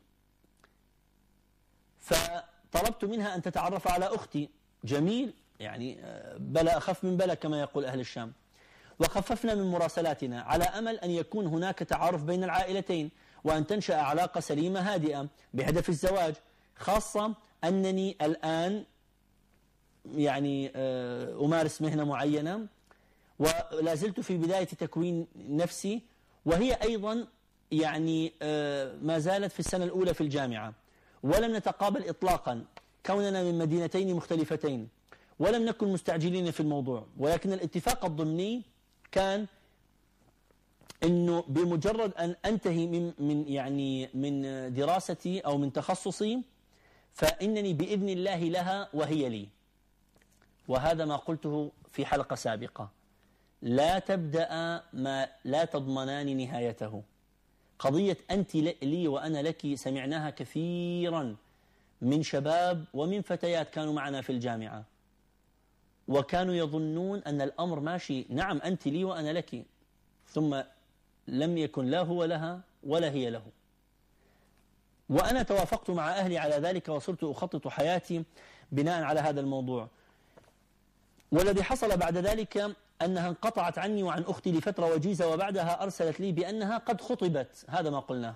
S2: فطلبت منها أن تتعرف على أختي. جميل، يعني بلا أخف من بلا كما يقول أهل الشام. وخففنا من مراسلاتنا على أمل أن يكون هناك تعارف بين العائلتين، وأن تنشأ علاقة سليمة هادئة بهدف الزواج، خاصة أنني الآن يعني أمارس مهنة معينة ولا زلت في بداية تكوين نفسي، وهي أيضا يعني ما زالت في السنة الأولى في الجامعة، ولم نتقابل إطلاقا كوننا من مدينتين مختلفتين، ولم نكن مستعجلين في الموضوع. ولكن الاتفاق الضمني كان أنه بمجرد أن أنتهي من من يعني من دراستي أو من تخصصي فإنني بإذن الله لها وهي لي. وهذا ما قلته في حلقة سابقة، لا تبدأ ما لا تضمنان نهايته. قضية أنت لي وأنا لك سمعناها كثيرا من شباب ومن فتيات كانوا معنا في الجامعة، وكانوا يظنون أن الأمر ماشي، نعم أنت لي وأنا لك، ثم لم يكن لا هو لها ولا هي له. وأنا توافقت مع أهلي على ذلك، وصرت أخطط حياتي بناء على هذا الموضوع. والذي حصل بعد ذلك أنها انقطعت عني وعن أختي لفترة وجيزة، وبعدها أرسلت لي بأنها قد خطبت. هذا ما قلناه.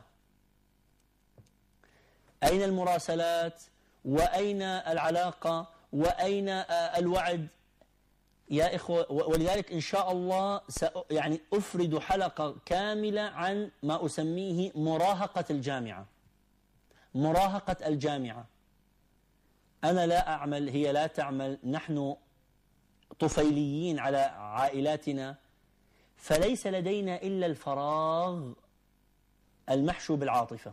S2: أين المراسلات؟ وأين العلاقة؟ وأين الوعد؟ يا إخوة، ولذلك إن شاء الله يعني أفرد حلقة كاملة عن ما أسميه مراهقة الجامعة. مراهقة الجامعة، أنا لا أعمل، هي لا تعمل، نحن طفيليين على عائلاتنا، فليس لدينا إلا الفراغ المحشو بالعاطفة.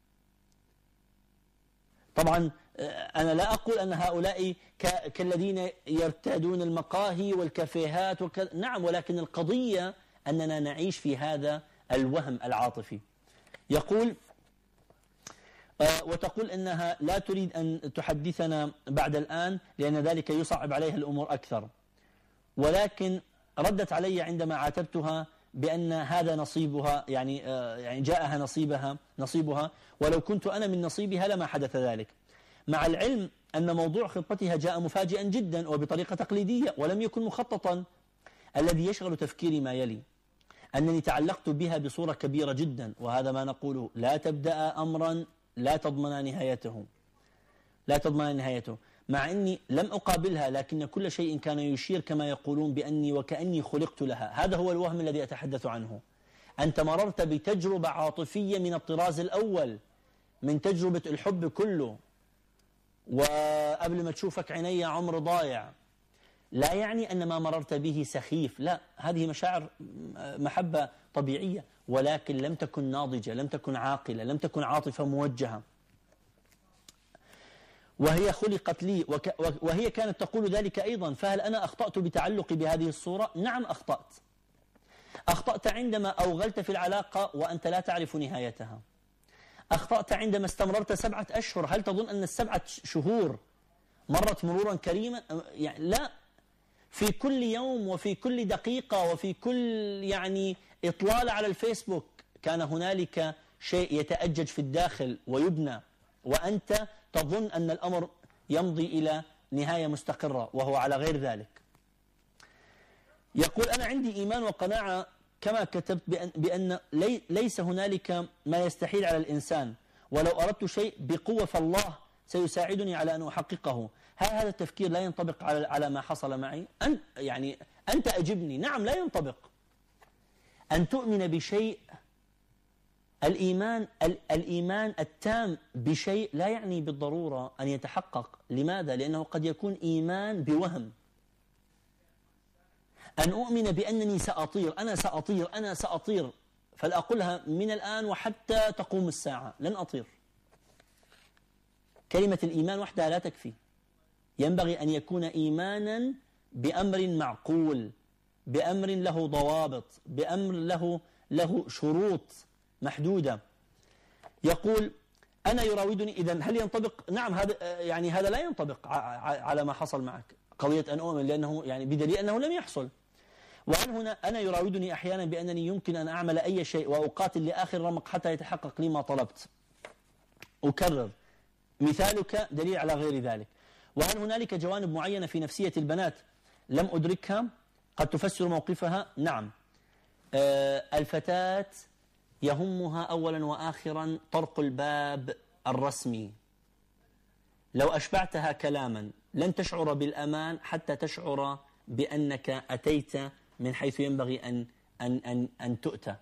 S2: طبعا أنا لا أقول أن هؤلاء كالذين يرتادون المقاهي والكافيهات وك... نعم، ولكن القضية أننا نعيش في هذا الوهم العاطفي. يقول وتقول أنها لا تريد أن تحدثنا بعد الآن لأن ذلك يصعب عليها الأمور أكثر، ولكن ردت علي عندما عاتبتها بأن هذا نصيبها، يعني يعني جاءها نصيبها نصيبها ولو كنت أنا من نصيبها لما حدث ذلك، مع العلم أن موضوع خطبتها جاء مفاجئا جدا وبطريقة تقليدية ولم يكن مخططا. الذي يشغل تفكيري ما يلي: أنني تعلقت بها بصورة كبيرة جدا، وهذا ما نقوله: لا تبدأ أمرا لا تضمن نهايته، لا تضمن نهايته، مع أني لم أقابلها، لكن كل شيء كان يشير كما يقولون بأني وكأني خلقت لها. هذا هو الوهم الذي أتحدث عنه. أنت مررت بتجربة عاطفية من الطراز الأول، من تجربة الحب كله، وقبل ما تشوفك عيني عمر ضايع. لا يعني أن ما مررت به سخيف، لا، هذه مشاعر محبة طبيعية، ولكن لم تكن ناضجة، لم تكن عاقلة، لم تكن عاطفة موجهة. وهي خلقت لي، وهي كانت تقول ذلك أيضا. فهل أنا أخطأت بتعلقي بهذه الصورة؟ نعم أخطأت. أخطأت عندما أوغلت في العلاقة وأنت لا تعرف نهايتها. أخطأت عندما استمررت سبعة أشهر. هل تظن أن السبعة شهور مرت مرورا كريما؟ يعني لا، في كل يوم وفي كل دقيقة وفي كل يعني إطلالة على الفيسبوك كان هنالك شيء يتأجج في الداخل ويبنى، وأنت تظن أن الأمر يمضي إلى نهاية مستقرة وهو على غير ذلك. يقول: أنا عندي إيمان وقناعة كما كتبت بأن, بأن لي ليس هنالك ما يستحيل على الإنسان، ولو أردت شيء بقوة فالله سيساعدني على أن أحققه. هل هذا التفكير لا ينطبق على على ما حصل معي؟ أن يعني أنت أجبني. نعم لا ينطبق. أن تؤمن بشيء، الإيمان الإيمان التام بشيء لا يعني بالضرورة أن يتحقق. لماذا؟ لأنه قد يكون إيمان بوهم. أن أؤمن بأنني سأطير، أنا سأطير، أنا سأطير، فلأقولها من الآن وحتى تقوم الساعة لن أطير. كلمة الإيمان وحدها لا تكفي، ينبغي أن يكون إيمانا بأمر معقول، بأمر له ضوابط، بأمر له له شروط محدودة. يقول أنا يراودني، إذن هل ينطبق؟ نعم، هذا يعني هذا لا ينطبق على ما حصل معك، قضية أن أؤمن، لأنه يعني بدليل أنه لم يحصل. وعن هنا أنا يراودني أحيانا بأنني يمكن أن أعمل أي شيء وأقاتل لآخر رمق حتى يتحقق لي ما طلبت. أكرر، مثالك دليل على غير ذلك. وهل هنالك جوانب معينة في نفسية البنات لم أدركها قد تفسر موقفها؟ نعم. آه الفتاة يهمها أولا وآخرا طرق الباب الرسمي. لو أشبعتها كلاما لن تشعر بالأمان حتى تشعر بأنك أتيت من حيث ينبغي أن, أن, أن, أن تؤتى.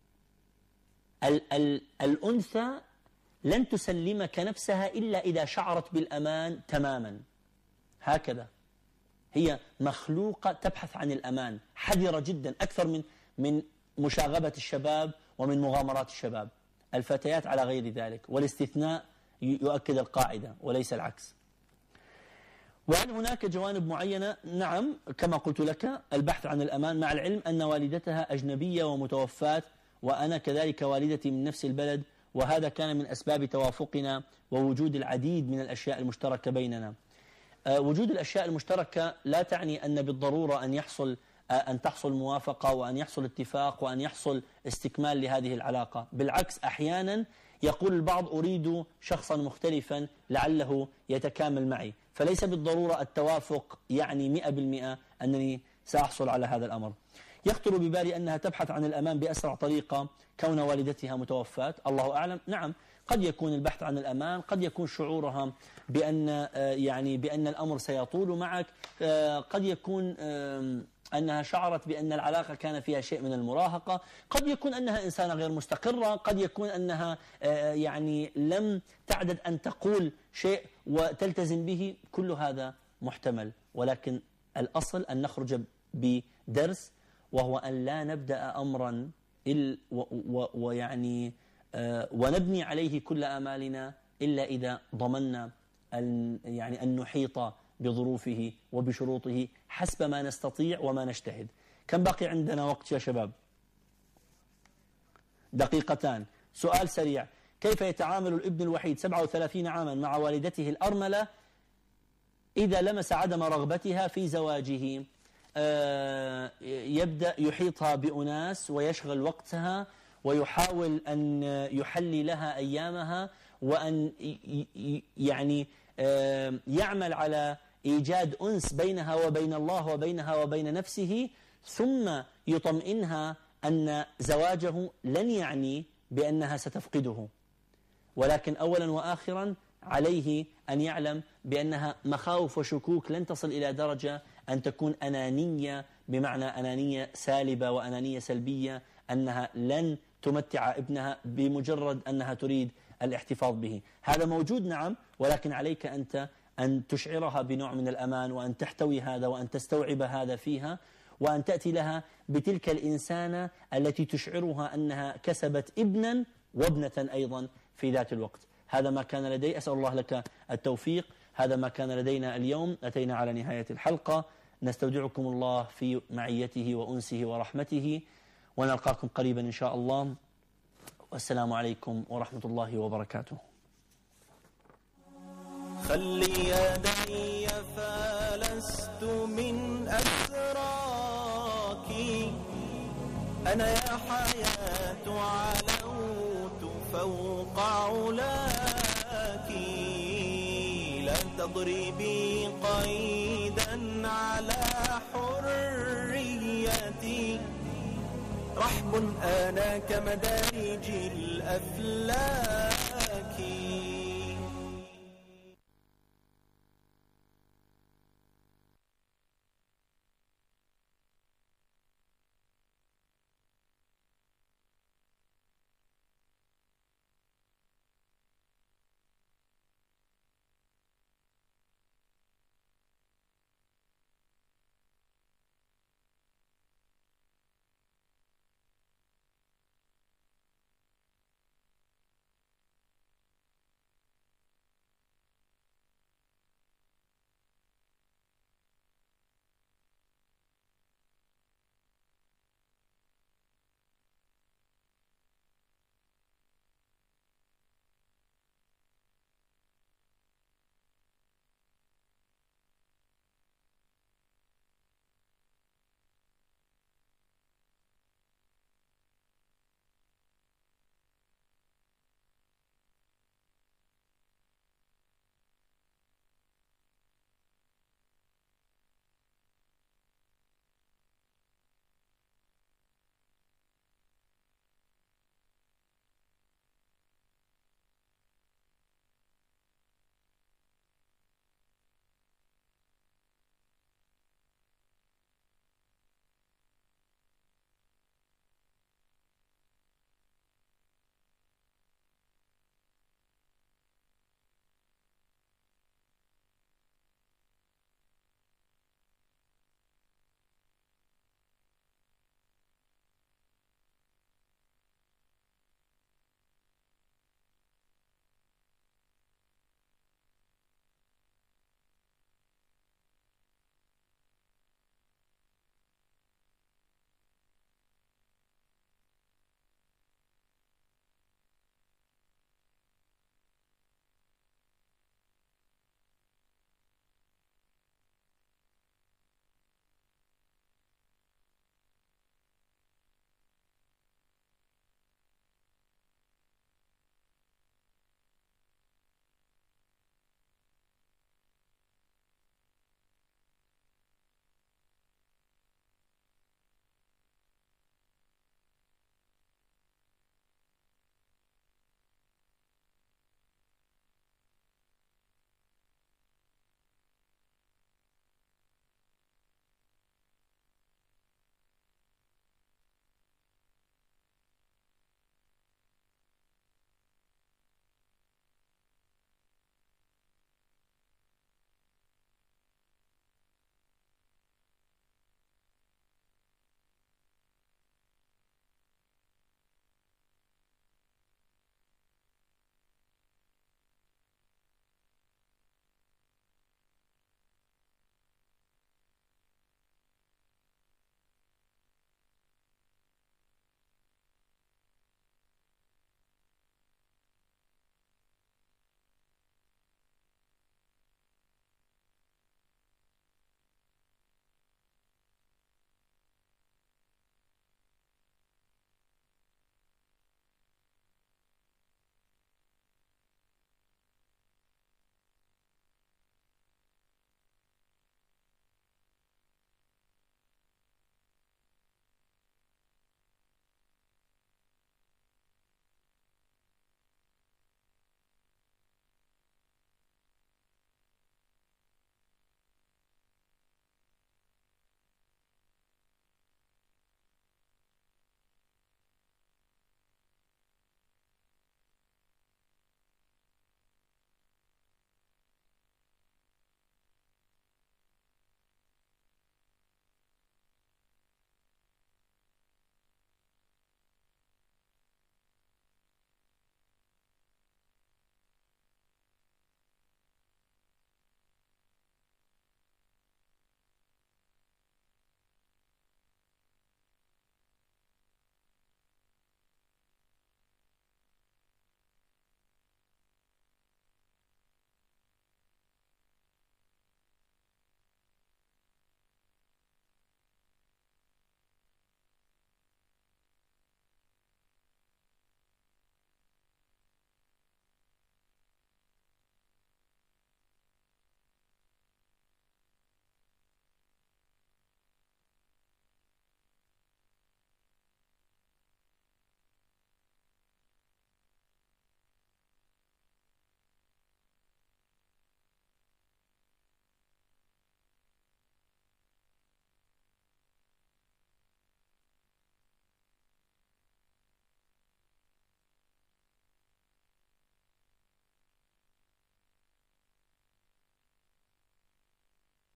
S2: ال ال الأنثى لن تسلمك نفسها إلا إذا شعرت بالأمان تماما. هكذا هي مخلوقة تبحث عن الأمان، حذرة جدا أكثر من من مشاغبة الشباب ومن مغامرات الشباب. الفتيات على غير ذلك، والاستثناء يؤكد القاعدة وليس العكس. وهل هناك جوانب معينة؟ نعم، كما قلت لك البحث عن الأمان، مع العلم أن والدتها أجنبية ومتوفاة، وأنا كذلك والدتي من نفس البلد، وهذا كان من أسباب توافقنا ووجود العديد من الأشياء المشتركة بيننا. أه وجود الأشياء المشتركة لا تعني أن بالضرورة أن يحصل أه أن تحصل موافقة وأن يحصل اتفاق وأن يحصل استكمال لهذه العلاقة. بالعكس، أحيانا يقول البعض أريد شخصا مختلفا لعله يتكامل معي، فليس بالضرورة التوافق يعني مئة بالمئة أنني سأحصل على هذا الأمر. يخطر ببالي أنها تبحث عن الأمان بأسرع طريقة كون والدتها متوفاة، الله أعلم. نعم، قد يكون البحث عن الأمان، قد يكون شعورها بأن يعني بأن الأمر سيطول معك، قد يكون أنها شعرت بأن العلاقة كان فيها شيء من المراهقة، قد يكون أنها إنسانة غير مستقرة، قد يكون أنها يعني لم تعدد أن تقول شيء وتلتزم به، كل هذا محتمل. ولكن الأصل أن نخرج بدرس، وهو أن لا نبدأ أمرا ويعني ونبني عليه كل آمالنا إلا إذا ضمننا أن يعني أن نحيط بظروفه وبشروطه حسب ما نستطيع وما نجتهد. كم باقي عندنا وقت يا شباب؟ دقيقتان. سؤال سريع: كيف يتعامل الابن الوحيد سبعة وثلاثين عاما مع والدته الأرملة إذا لمس عدم رغبتها في زواجه؟ آه يبدأ يحيطها بأناس ويشغل وقتها ويحاول أن يحلي لها أيامها، وأن يعني آه يعمل على إيجاد أنس بينها وبين الله وبينها وبين نفسه، ثم يطمئنها أن زواجه لن يعني بأنها ستفقده، ولكن أولا وآخرا عليه أن يعلم بأنها مخاوف وشكوك لن تصل إلى درجة أن تكون أنانية، بمعنى أنانية سالبة وأنانية سلبية، أنها لن تمتع ابنها بمجرد أنها تريد الاحتفاظ به. هذا موجود نعم، ولكن عليك أنت أن تشعرها بنوع من الأمان، وأن تحتوي هذا وأن تستوعب هذا فيها، وأن تأتي لها بتلك الإنسانة التي تشعرها أنها كسبت ابنا وابنة أيضا في ذات الوقت. هذا ما كان لدي، أسأل الله لك التوفيق. هذا ما كان لدينا اليوم، أتينا على نهاية الحلقة. نستودعكم الله في معيته وأنسه ورحمته، ونلقاكم قريبا إن شاء الله، والسلام عليكم ورحمة الله وبركاته.
S1: خلي يدي فلست من أسراك، أنا يا حياة علوت فوق علاك، لا تضربي قيدا على حريتي، رحب أنا كمدارج الأفلاك.